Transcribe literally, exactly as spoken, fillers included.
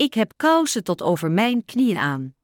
Ik heb kousen tot over mijn knieën aan.